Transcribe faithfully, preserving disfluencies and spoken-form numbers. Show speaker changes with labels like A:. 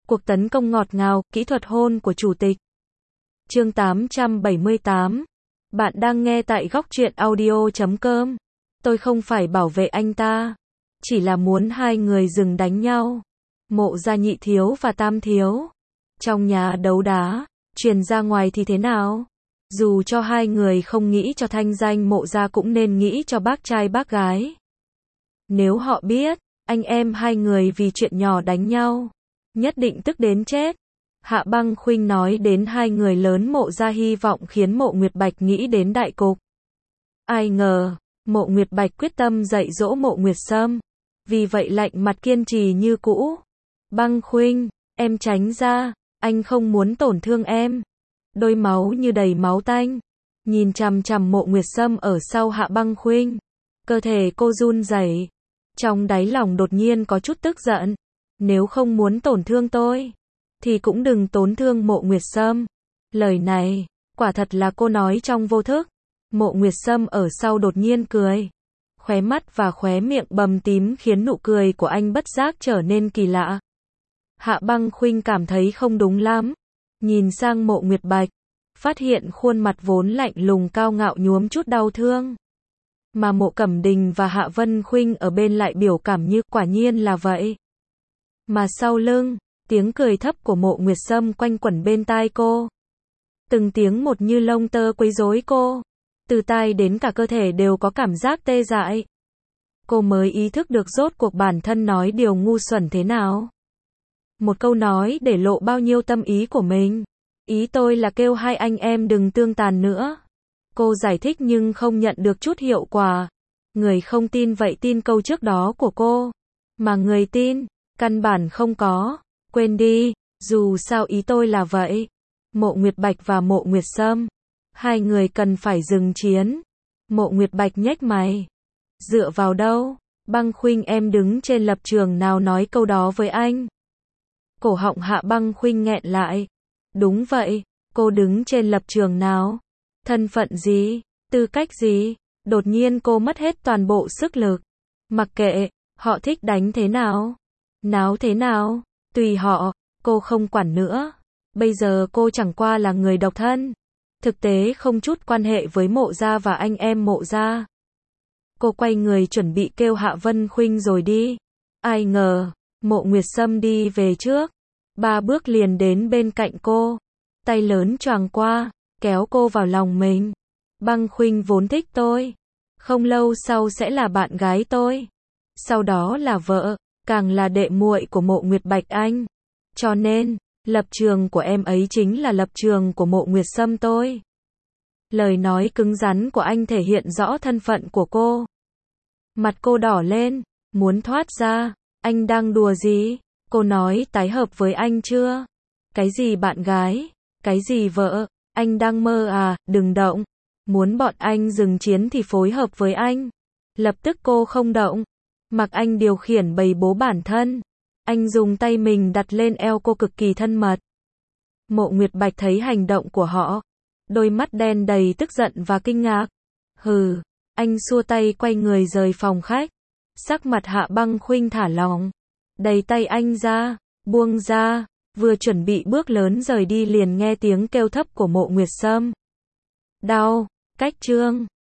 A: Cuộc tấn công ngọt ngào, kỹ thuật hôn của chủ tịch. Chương tám trăm bảy mươi tám. Bạn đang nghe tại góc truyện audio chấm com. Tôi không phải bảo vệ anh ta, chỉ là muốn hai người dừng đánh nhau. Mộ gia nhị thiếu và tam thiếu trong nhà đấu đá, truyền ra ngoài thì thế nào? Dù cho hai người không nghĩ cho thanh danh mộ gia cũng nên nghĩ cho bác trai bác gái. Nếu họ biết, anh em hai người vì chuyện nhỏ đánh nhau, nhất định tức đến chết. Hạ Băng Khuynh nói đến hai người lớn mộ gia hy vọng khiến Mộ Nguyệt Bạch nghĩ đến đại cục. Ai ngờ, Mộ Nguyệt Bạch quyết tâm dạy dỗ Mộ Nguyệt Sâm, vì vậy lạnh mặt kiên trì như cũ. Băng Khuynh, em tránh ra, anh không muốn tổn thương em. Đôi máu như đầy máu tanh, nhìn chằm chằm Mộ Nguyệt Sâm ở sau Hạ Băng Khuynh. Cơ thể cô run rẩy, trong đáy lòng đột nhiên có chút tức giận. Nếu không muốn tổn thương tôi, thì cũng đừng tổn thương Mộ Nguyệt Sâm. Lời này, quả thật là cô nói trong vô thức. Mộ Nguyệt Sâm ở sau đột nhiên cười. Khóe mắt và khóe miệng bầm tím khiến nụ cười của anh bất giác trở nên kỳ lạ. Hạ Băng Khuynh cảm thấy không đúng lắm. Nhìn sang Mộ Nguyệt Bạch, phát hiện khuôn mặt vốn lạnh lùng cao ngạo nhuốm chút đau thương. Mà Mộ Cẩm Đình và Hạ Vân Khuynh ở bên lại biểu cảm như quả nhiên là vậy. Mà sau lưng, tiếng cười thấp của Mộ Nguyệt Sâm quanh quẩn bên tai cô. Từng tiếng một như lông tơ quấy rối cô. Từ tai đến cả cơ thể đều có cảm giác tê dại. Cô mới ý thức được rốt cuộc bản thân nói điều ngu xuẩn thế nào. Một câu nói để lộ bao nhiêu tâm ý của mình. Ý tôi là kêu hai anh em đừng tương tàn nữa. Cô giải thích nhưng không nhận được chút hiệu quả. Người không tin vậy tin câu trước đó của cô. Mà người tin, căn bản không có. Quên đi, dù sao ý tôi là vậy. Mộ Nguyệt Bạch và Mộ Nguyệt Sâm, hai người cần phải dừng chiến. Mộ Nguyệt Bạch nhếch mày. Dựa vào đâu? Băng Khuynh em đứng trên lập trường nào nói câu đó với anh? Cổ họng Hạ Băng Khuynh nghẹn lại. Đúng vậy, cô đứng trên lập trường nào? Thân phận gì? Tư cách gì? Đột nhiên cô mất hết toàn bộ sức lực. Mặc kệ, họ thích đánh thế nào? Náo thế nào? Tùy họ, cô không quản nữa. Bây giờ cô chẳng qua là người độc thân. Thực tế không chút quan hệ với Mộ gia và anh em Mộ gia. Cô quay người chuẩn bị kêu Hạ Vân Khuynh rồi đi. Ai ngờ, Mộ Nguyệt Sâm đi về trước. Ba bước liền đến bên cạnh cô. Tay lớn choàng qua, kéo cô vào lòng mình. Băng Khuynh vốn thích tôi. Không lâu sau sẽ là bạn gái tôi. Sau đó là vợ, càng là đệ muội của Mộ Nguyệt Bạch anh. Cho nên, lập trường của em ấy chính là lập trường của Mộ Nguyệt Sâm tôi. Lời nói cứng rắn của anh thể hiện rõ thân phận của cô. Mặt cô đỏ lên, muốn thoát ra. Anh đang đùa gì? Cô nói tái hợp với anh chưa? Cái gì bạn gái? Cái gì vợ? Anh đang mơ à? Đừng động. Muốn bọn anh dừng chiến thì phối hợp với anh. Lập tức cô không động. Mặc anh điều khiển bầy bố bản thân. Anh dùng tay mình đặt lên eo cô cực kỳ thân mật. Mộ Nguyệt Bạch thấy hành động của họ. Đôi mắt đen đầy tức giận và kinh ngạc. Hừ, anh xua tay quay người rời phòng khách. Sắc mặt Hạ Băng Khuynh thả lỏng. Đẩy tay anh ra, buông ra, vừa chuẩn bị bước lớn rời đi liền nghe tiếng kêu thấp của Mộ Nguyệt Sâm. Đau, cách chương.